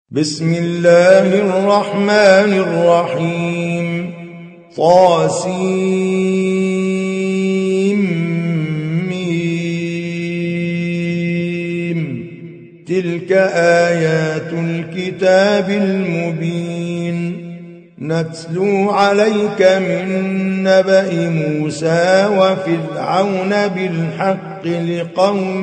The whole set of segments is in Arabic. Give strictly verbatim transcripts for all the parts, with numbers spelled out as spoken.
بسم الله الرحمن الرحيم طاسيم ميم تلك آيات الكتاب المبين نتلو عليك من نبأ موسى وفرعون بالحق لقوم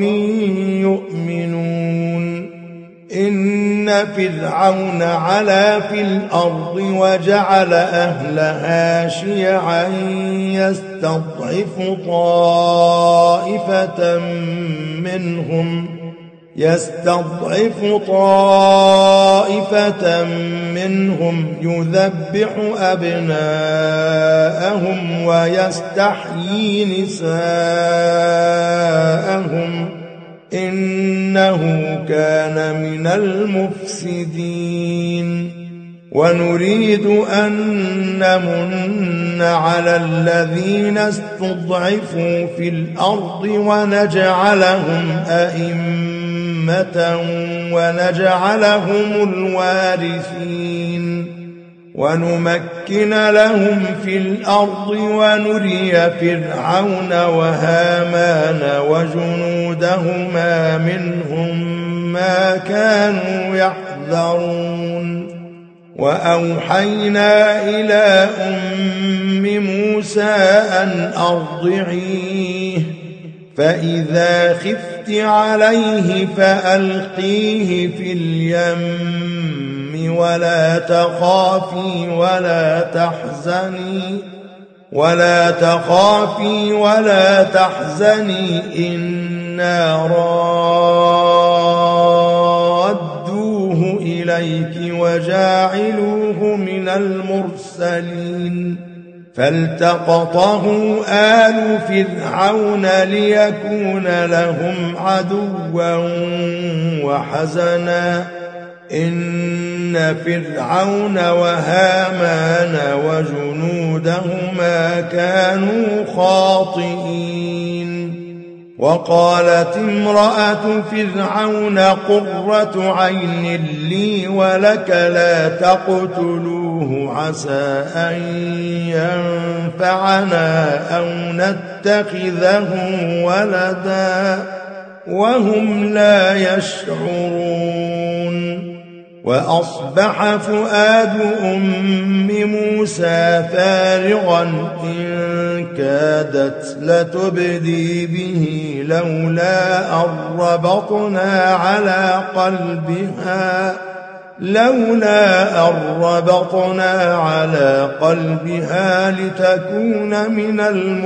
يؤمنون إن فرعون علا في الأرض وجعل أهلها شيعا يستضعف طائفة منهم يستضعف طائفة منهم يذبح أبناءهم ويستحيي نساءهم إنه كان من المفسدين ونريد أن نمن على الذين استضعفوا في الأرض ونجعلهم أئمة ونجعلهم الوارثين ونمكن لهم في الأرض ونري فرعون وهامان وجنودهما منهم ما كانوا يحذرون وأوحينا إلى أم موسى أن أرضعيه فإذا خفت عليه فألقيه في اليم ولا تخافي ولا تحزني ولا تخافي ولا تحزني إنا رادوه إليك وجاعلوه من المرسلين فالتقطه آل فرعون ليكون لهم عدوا وحزنا إن فرعون وهامان وجنودهما كانوا خاطئين وقالت امرأة فرعون قرة عين لي ولك لا تقتلوه عسى أن ينفعنا أو نتخذه ولدا وهم لا يشعرون وأصبح فؤاد أم موسى فارغا إن كادت لتبدي به لولا أن ربطنا على قلبها لولا أن ربطنا على قلبها لتكون من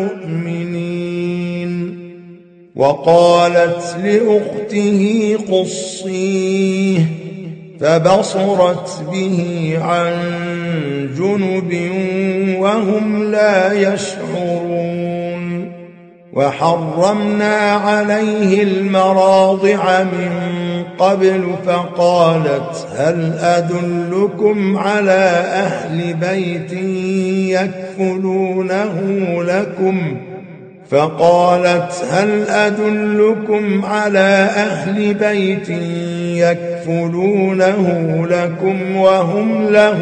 المؤمنين وقالت لأخته قصيه فبصرت به عن جنب وهم لا يشعرون وحرمنا عليه المراضع من قبل فقالت هل أدلكم على أهل بيت يكفلونه لكم فقالت هل أدلكم على أهل بيت يكفلونه لكم وهم له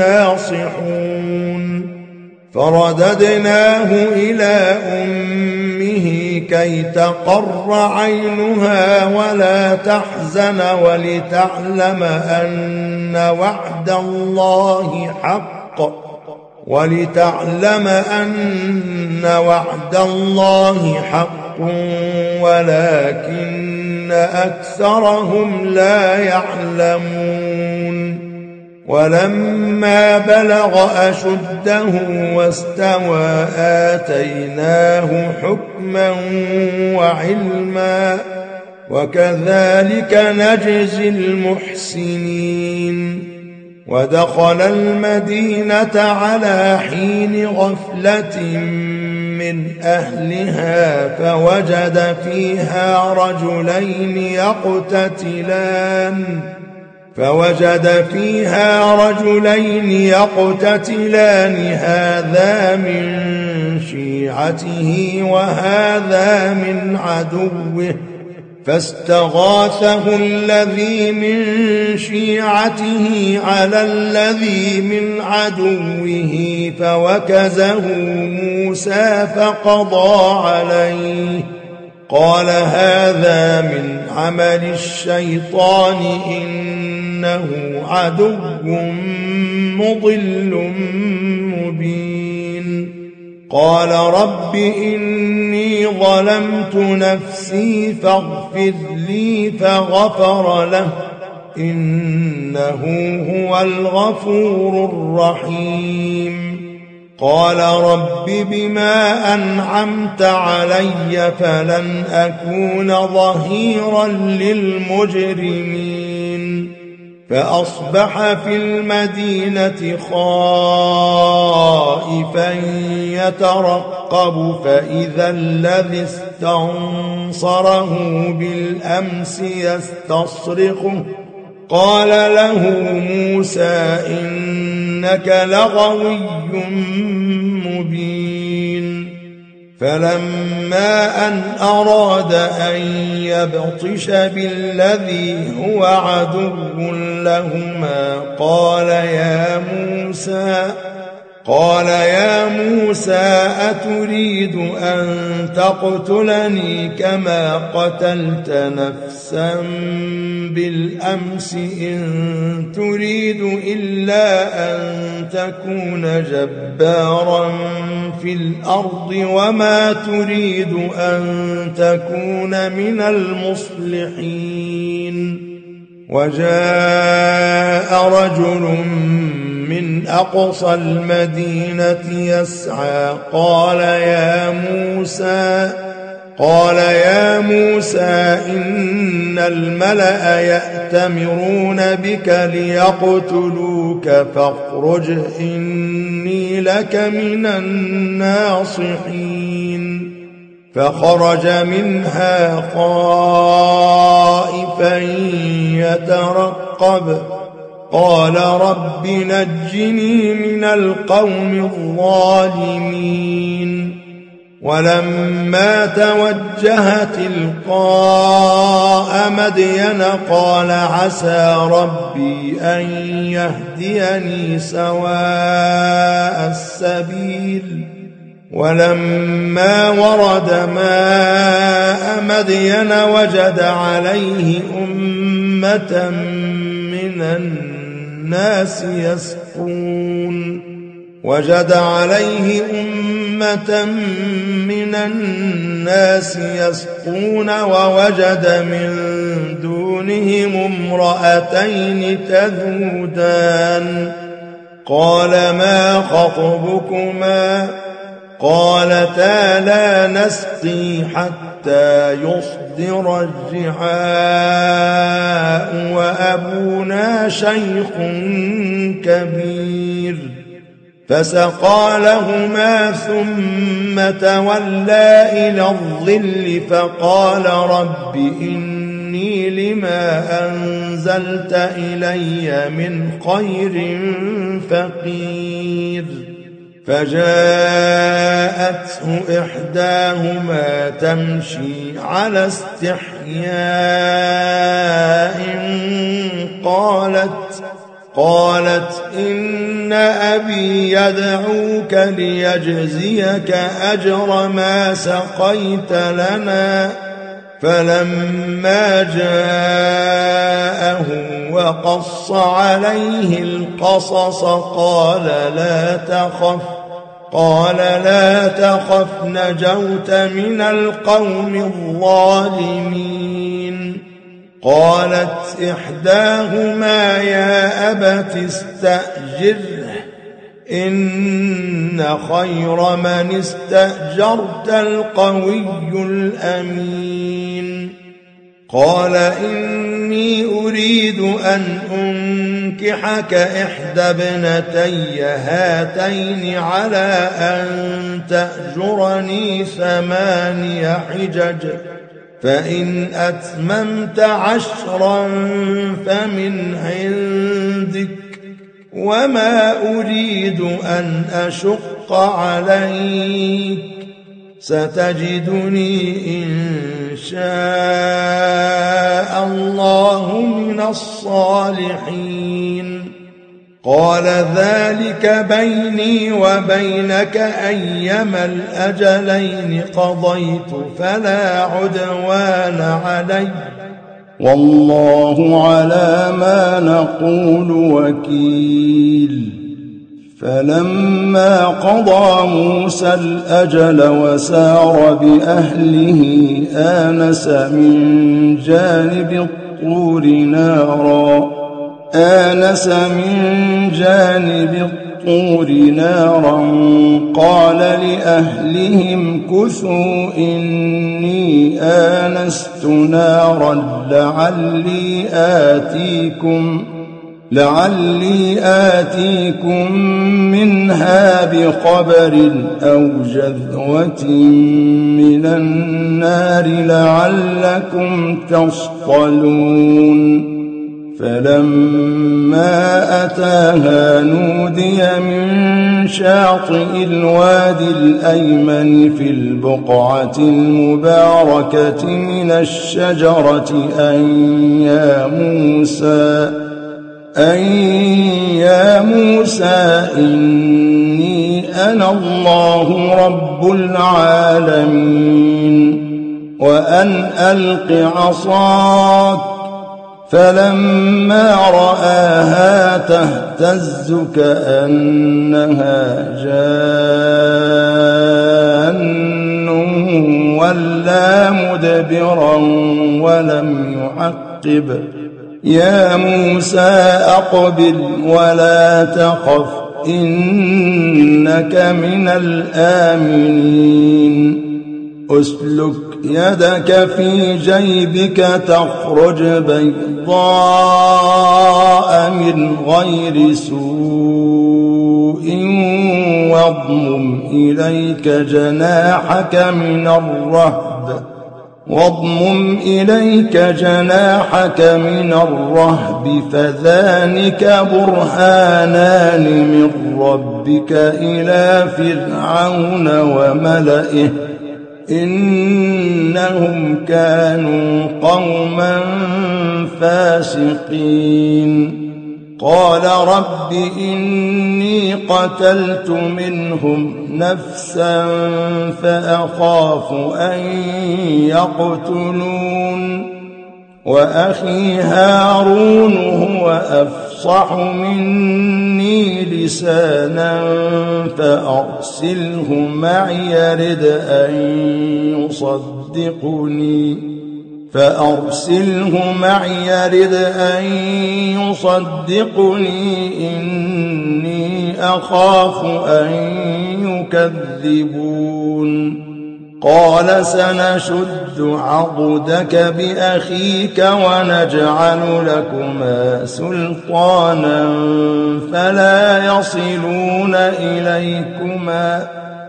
ناصحون فرددناه إلى أمه كي تقر عينها ولا تحزن ولتعلم أن وعد الله حق ولتعلم أن وعد الله حق ولكن أكثرهم لا يعلمون ولما بلغ أشده واستوى آتيناه حكما وعلما وكذلك نجزي المحسنين ودخل المدينة على حين غفلة من أهلها فوجد فيها رجلين يقتتلان فوجد فيها رجلين يقتتلان هذا من شيعته وهذا من عدوه فاستغاثه الذي من شيعته على الذي من عدوه فوكزه موسى فقضى عليه قال هذا من عمل الشيطان إنه عدو مضل مبين قال رب إني ظلمت نفسي فاغفر لي فغفر له إنه هو الغفور الرحيم قال رب بما أنعمت علي فلن أكون ظهيرا للمجرمين فأصبح في المدينة خائفا يترقب فإذا الذي استنصره بالأمس يستصرخه قال له موسى إنك لغوي مبين فلما أن أراد أن يبطش بالذي هو عدو لهما قال يا موسى قال يا موسى أتريد أن تقتلني كما قتلت نفسا بالأمس إن تريد إلا أن تكون جبارا في الأرض وما تريد أن تكون من المصلحين وجاء رجل من أقصى المدينة يسعى قال يا موسى قال يا موسى إن الملأ يأتمرون بك ليقتلوك فاخرج إني لك من الناصحين فخرج منها خائفا يترقب قال رب نجني من القوم الظالمين ولما توجه تلقاء مدين قال عسى ربي أن يهديني سواء السبيل ولما ورد ماء مدين وجد عليه أمة من الناس يسقون وجد عليه أمة من الناس يسقون ووجد من دونهم امرأتين تذودان قال ما خطبكما قالتا لا نسقي حتى يصدر الرعاء وأبونا شيخ كبير فسقى لهما ثم تولى إلى الظل فقال رب إني لما أنزلت إلي من خير فقير فجاءته إحداهما تمشي على استحياء قالت قالت إن أبي يدعوك ليجزيك أجر ما سقيت لنا فلما جاءه وقص عليه القصص قال لا تخف قال لا تخف نجوت من القوم الظالمين قالت إحداهما يا أبت استأجره إن خير من استأجرت القوي الأمين قال إني أريد أن أنكحك إحدى ابنتي هاتين على أن تأجرني ثماني حجج فإن أتممت عشرا فمن عندك وما أريد أن أشق عليك ستجدني إن شاء الله من الصالحين. قال ذلك بيني وبينك أيما الأجلين قضيت فلا عدوان علي والله على ما نقول وكيل. فلما قضى موسى الأجل وسار بأهله آنس من جانب الطور نارا آنس من جانب الطور نارا قال لأهلهم كثوا إني آنست نارا لعلي آتيكم لعلي آتيكم منها بخبر أو جذوة من النار لعلكم تصطلون. فلما أتاها نودي من شاطئ الوادي الأيمن في البقعة المباركة من الشجرة أن يا موسى أن يا موسى إني أنا الله رب العالمين وأن ألق عصاك. فلما رآها تهتز كأنها جان ولا مدبرا ولم يعقب يا موسى أقبل ولا تخف إنك من الآمنين. أسلك يدك في جيبك تخرج بيضاء من غير سوء واضمم إليك جناحك من الرهب واضمم إليك جناحك من الرهب فذلك برهانان من ربك إلى فرعون وملئه إنهم كانوا قوما فاسقين. قال رب إني قتلت منهم نفسا فأخاف أن يقتلون وأخي هارون هو أفصح مني لسانا فأرسله معي يرد أن يصدقني فأرسله معي يرد أن يصدقني إني أخاف أن يكذبون. قال سنشد عضدك بأخيك ونجعل لكما سلطانا فلا يصلون إليكما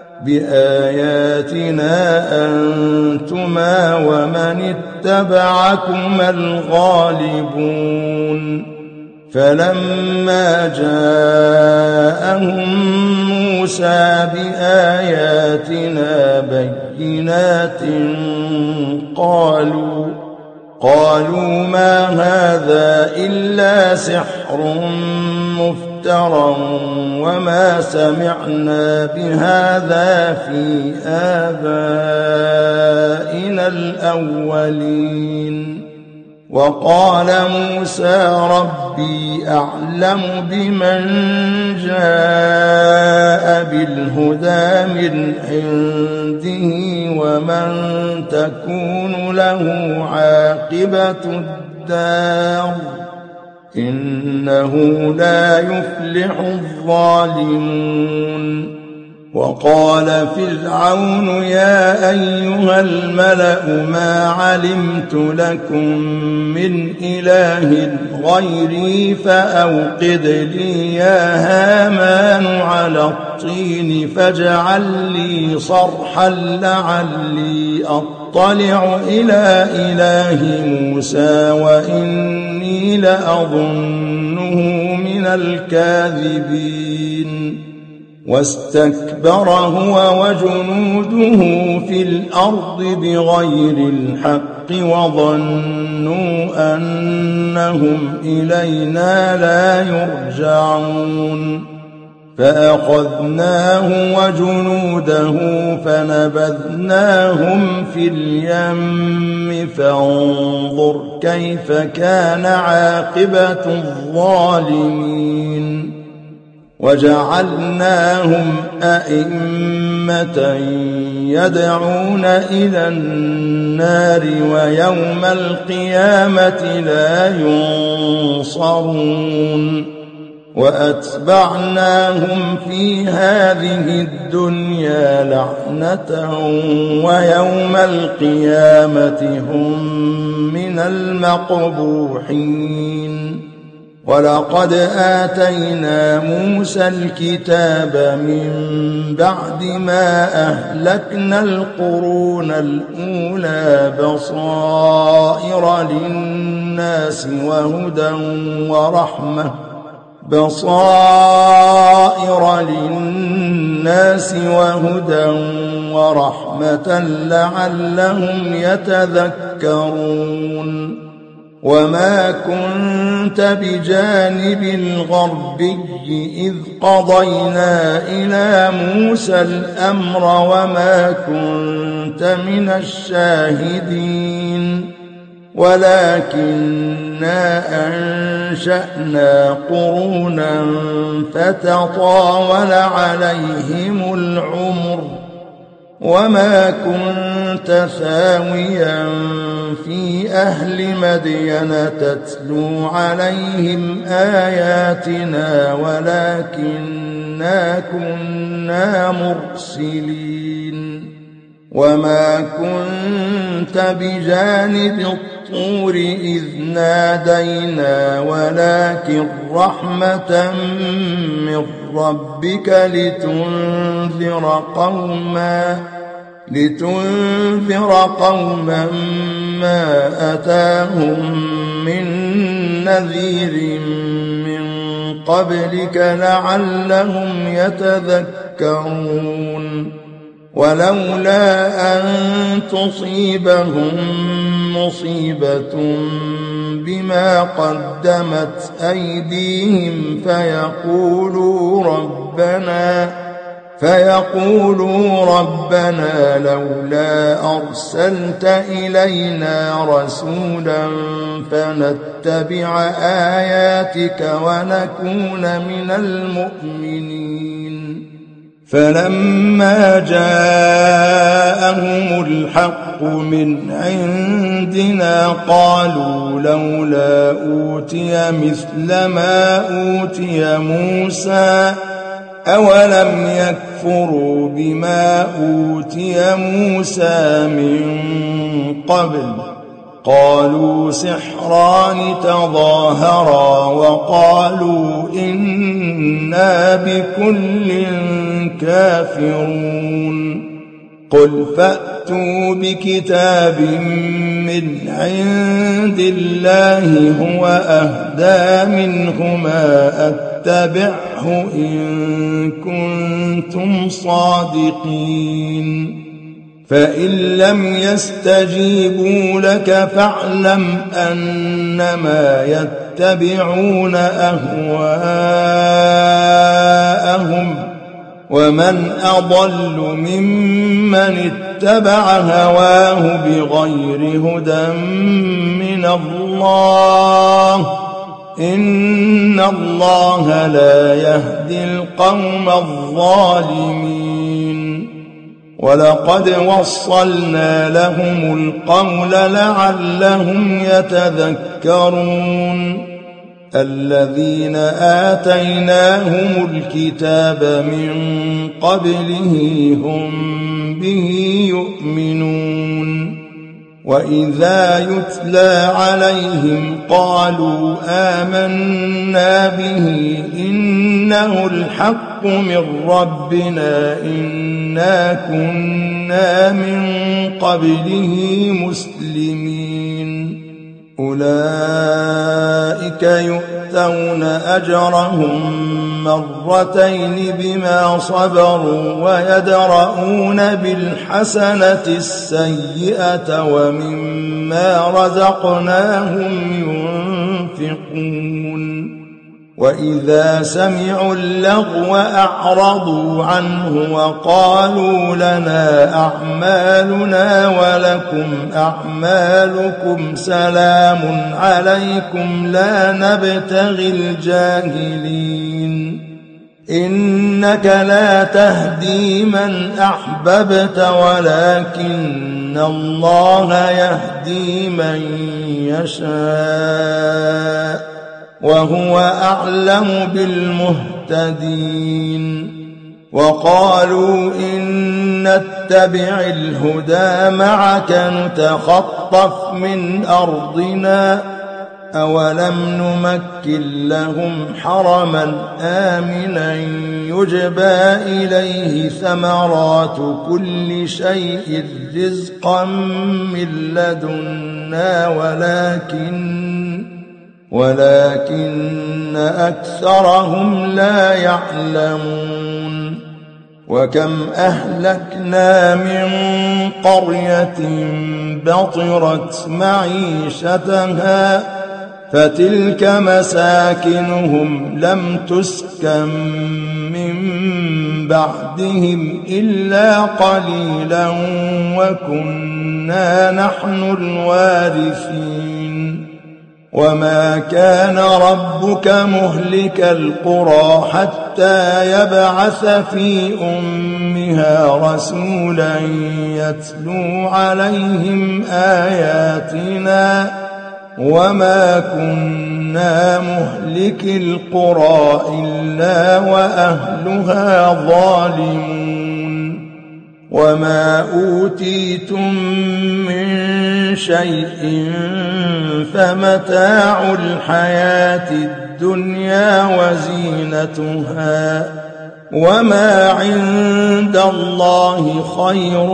بآياتنا أنتما ومن اتبعكما الغالبون. فلما جاءهم موسى بآياتنا بينات قالوا قالوا ما هذا إلا سحر مفترى وما سمعنا بهذا في آبائنا الأولين. وقال موسى ربي أعلم بمن جاء بالهدى من عنده ومن تكون له عاقبة الدار إنه لا يفلح الظالمون. وقال فرعون يا أيها الملأ ما علمت لكم من إله غيري فأوقد لي يا هامان على الطين فاجعل لي صرحا لعلي أطلع إلى إله موسى وإني لأظنه من الكاذبين. واستكبر هو وجنوده في الأرض بغير الحق وظنوا أنهم إلينا لا يرجعون فأخذناه وجنوده فنبذناهم في اليم فانظر كيف كان عاقبة الظالمين وجعلناهم أئمة يدعون إلى النار ويوم القيامة لا ينصرون وأتبعناهم في هذه الدنيا لعنة ويوم القيامة هم من المقبوحين ولقد آتينا موسى الكتاب من بعد ما أهلكنا القرون الأولى بصائر للناس وهدى ورحمة بصائر للناس وهدى ورحمة لعلهم يتذكرون وما كنت بجانب الغربي إذ قضينا إلى موسى الأمر وما كنت من الشاهدين ولكننا أنشأنا قرونا فتطاول عليهم العمر وما كنت ثاويا في أهل مدين تتلو عليهم آياتنا ولكننا كنا مرسلين وما كنت بجانب الطور إذ نادينا ولكن رحمة من ربك لتنذر قوما لتنذر قوما ما أتاهم من نذير من قبلك لعلهم يتذكرون ولولا أن تصيبهم مصيبة بما قدمت أيديهم فيقولوا ربنا فيقولوا ربنا لولا أرسلت إلينا رسولا فنتبع آياتك ونكون من المؤمنين فلما جاءهم الحق من عندنا قالوا لولا أوتي مثل ما أوتي موسى أولم يكفروا بما أوتي موسى من قبل قالوا سحران تظاهرا وقالوا إنا بكل كافرون قل فأتوا بكتاب من عند الله هو أهدى منهما أتبعه إن كنتم صادقين فإن لم يستجيبوا لك فاعلم أنما يتبعون أهواءهم ومن أضل ممن اتبع هواه بغير هدى من الله إن الله لا يهدي القوم الظالمين ولقد وصلنا لهم القول لعلهم يتذكرون الذين آتيناهم الكتاب من قبله هم به يؤمنون وإذا يتلى عليهم قالوا آمنا به إنه الحق من ربنا إنا كنا من قبله مسلمين أولئك يؤتون أجرهم مرتين بما صبروا ويدرؤون بالحسنة السيئة ومما رزقناهم ينفقون وإذا سمعوا اللغو أعرضوا عنه وقالوا لنا أعمالنا ولكم أعمالكم سلام عليكم لا نبتغي الجاهلين إنك لا تهدي من أحببت ولكن الله يهدي من يشاء وهو أعلم بالمهتدين وقالوا إن نتبع الهدى معك نتخطف من أرضنا أولم نمكن لهم حرما آمنا يجبى إليه ثمرات كل شيء رزقا من لدنا ولكن ولكن أكثرهم لا يعلمون وكم أهلكنا من قرية بطرت معيشتها فتلك مساكنهم لم تسكن من بعدهم إلا قليلا وكنا نحن الوارثين وما كان ربك مهلك القرى حتى يبعث في أمها رسولا يتلو عليهم آياتنا وما كنا مهلك القرى إلا وأهلها ظالمون وما أوتيتم من شيء فمتاع الحياة الدنيا وزينتها وما عند الله خير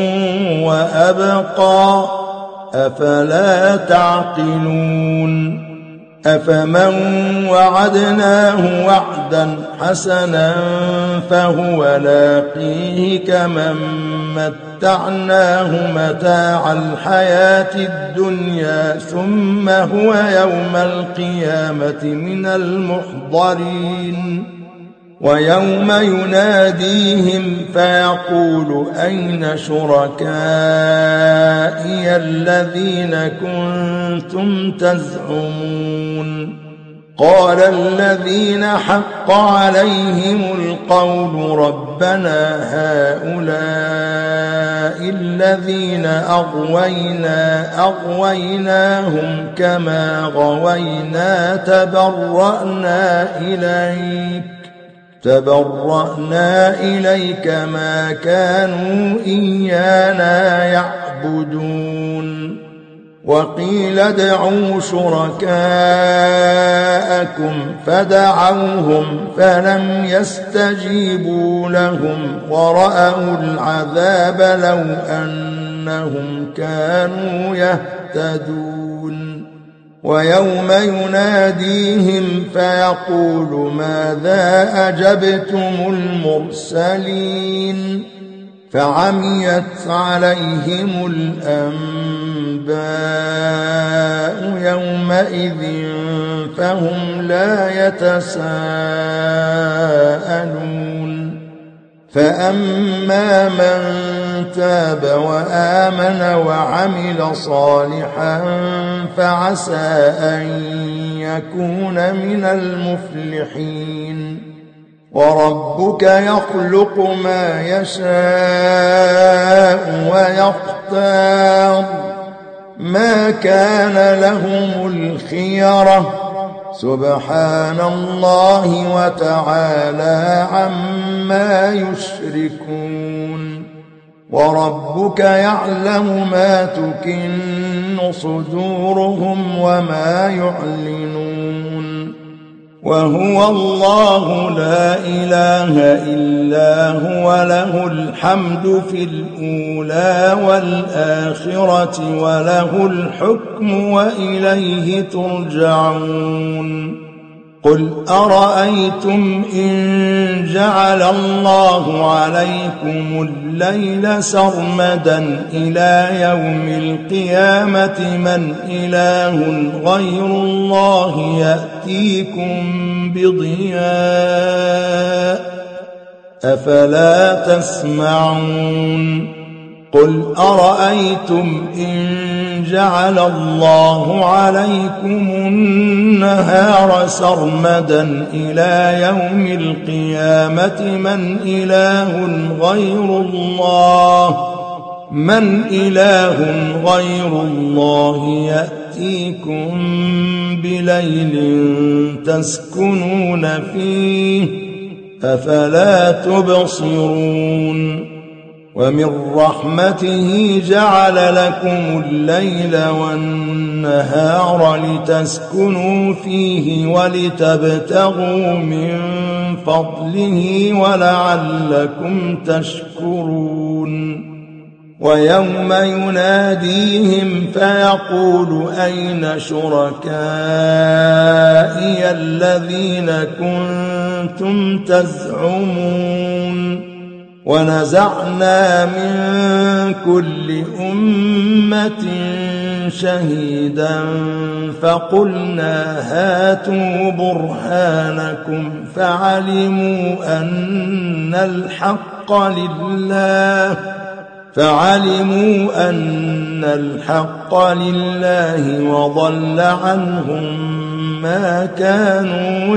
وأبقى أفلا تعقلون أفمن وعدناه وعدا حسنا فهو لاقيه كمن متعناه متاع الحياة الدنيا ثم هو يوم القيامة من المحضرين ويوم يناديهم فيقول أين شركائي الذين كنتم تزعمون قال الذين حق عليهم القول ربنا هؤلاء الذين أغوينا أغويناهم كما غوينا تبرأنا إليك تبرأنا إليك ما كانوا إيانا يعبدون وقيل ادعوا شركاءكم فدعوهم فلم يستجيبوا لهم ورأوا العذاب لو أنهم كانوا يهتدون ويوم يناديهم فيقول ماذا أجبتم المرسلين فعميت عليهم الأنباء يومئذ فهم لا يتساءلون فأما من تاب وآمن وعمل صالحا فعسى أن يكون من المفلحين وربك يخلق ما يشاء ويختار ما كان لهم الخيرة سبحان الله وتعالى عما يشركون وربك يعلم ما تكن صدورهم وما يعلنون وهو الله لا إله إلا هو له الحمد في الأولى والآخرة وله الحكم وإليه ترجعون قل أرأيتم إن جعل الله عليكم الليل سرمدا إلى يوم القيامة من إله غير الله يأتيكم بضياء أفلا تسمعون قل أرأيتم إن جعل الله عليكم النهار سرمدا إلى يوم القيامة من إله غير الله من إله غير الله يأتيكم بليل تسكنون فيه أفلا تبصرون ومن رحمته جعل لكم الليل والنهار لتسكنوا فيه ولتبتغوا من فضله ولعلكم تشكرون ويوم يناديهم فيقول أين شركائي الذين كنتم تزعمون ونزعنا من كل أمة شهيدا فقلنا هاتوا برهانكم فعلموا أن الحق لله فعلموا أن الحق لله وضل عنهم ما كانوا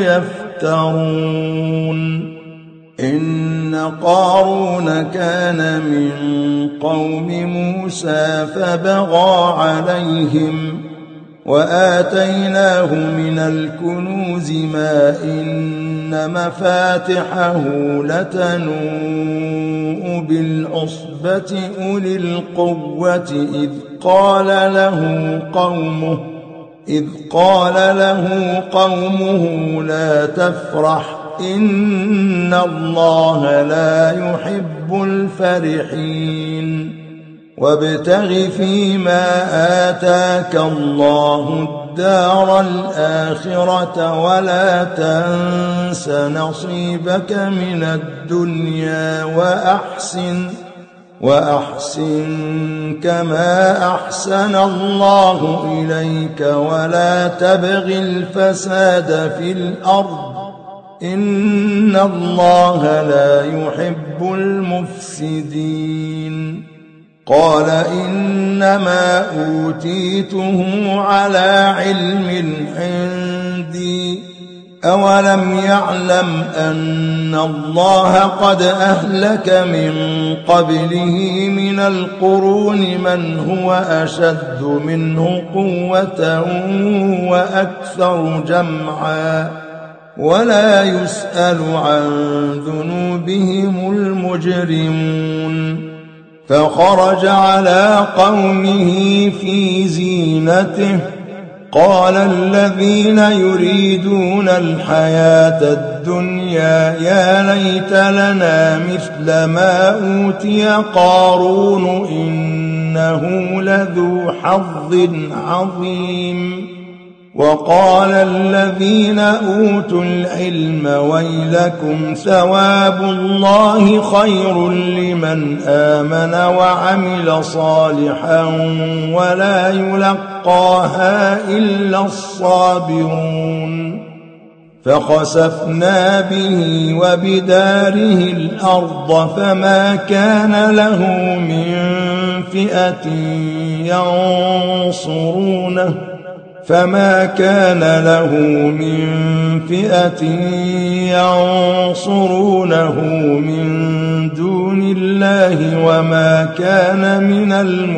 يفترون إن قارون كان من قوم موسى فبغى عليهم وآتيناه من الكنوز ما إن مفاتحه لتنوء بالعصبة أولي القوة إذ قال له قومه إذ قال له قومه لا تفرح إن الله لا يحب الفرحين وابتغ فيما آتاك الله الدار الآخرة ولا تنس نصيبك من الدنيا وأحسن وأحسن كما أحسن الله إليك ولا تبغ الفساد في الأرض إن الله لا يحب المفسدين قال إنما أوتيته على علم عندي أولم يعلم أن الله قد أهلك من قبله من القرون من هو أشد منه قوة وأكثر جمعا ولا يسأل عن ذنوبهم المجرمون فخرج على قومه في زينته قال الذين يريدون الحياة الدنيا يا ليت لنا مثل ما أوتي قارون إنه لذو حظ عظيم وقال الذين أوتوا العلم ويلكم ثواب الله خير لمن آمن وعمل صالحا ولا يلقاها إلا الصابرون فخسفنا به وبداره الأرض فما كان له من فئة ينصرونه فما كان له من فئة ينصرونه من دون الله وما كان من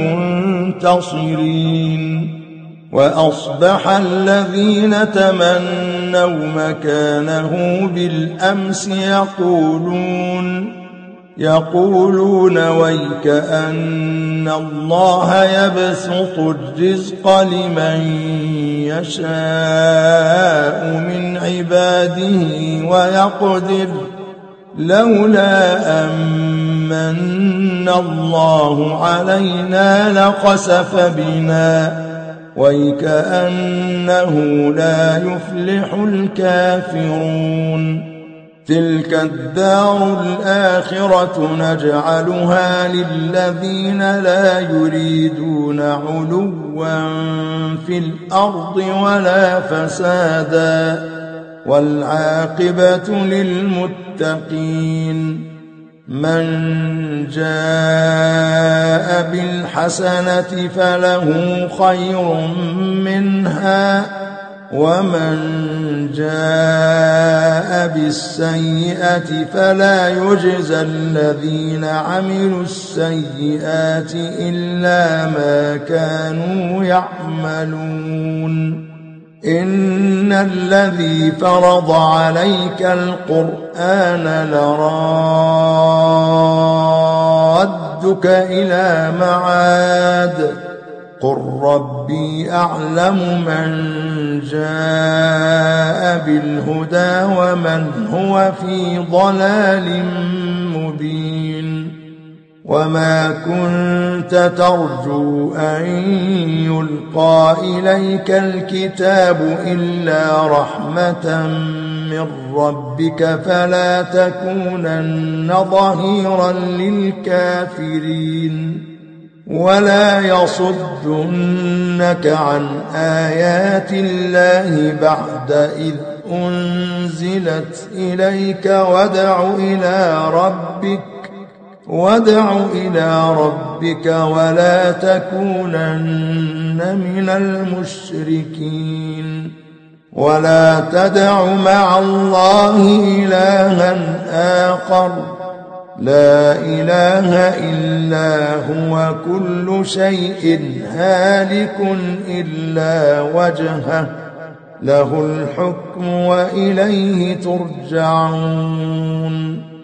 المنتصرين وأصبح الذين تمنوا مكانه بالأمس يقولون يقولون ويك أن الله يبسط الرزق لمن يشاء من عباده ويقدر لولا أمن الله علينا لخسف بنا وكأنه لا يفلح الكافرون تلك الدار الآخرة نجعلها للذين لا يريدون علوا في الأرض ولا فسادا والعاقبة للمتقين من جاء بالحسنة فله خير منها ومن جاء بالسيئة فلا يجزى الذين عملوا السيئات إلا ما كانوا يعملون إن الذي فرض عليك القرآن لرادك إلى معاد قل ربي أعلم من جاء بالهدى ومن هو في ضلال مبين وما كنت ترجو أن يلقى إليك الكتاب إلا رحمة من ربك فلا تكونن ظهيرا للكافرين ولا يصدنك عن آيات الله بعد إذ أنزلت إليك وادع إلى ربك وادع إلى ربك ولا تكونن من المشركين ولا تدع مع الله إلها آخر لا إله إلا هو كل شيء هالك إلا وجهه له الحكم وإليه ترجعون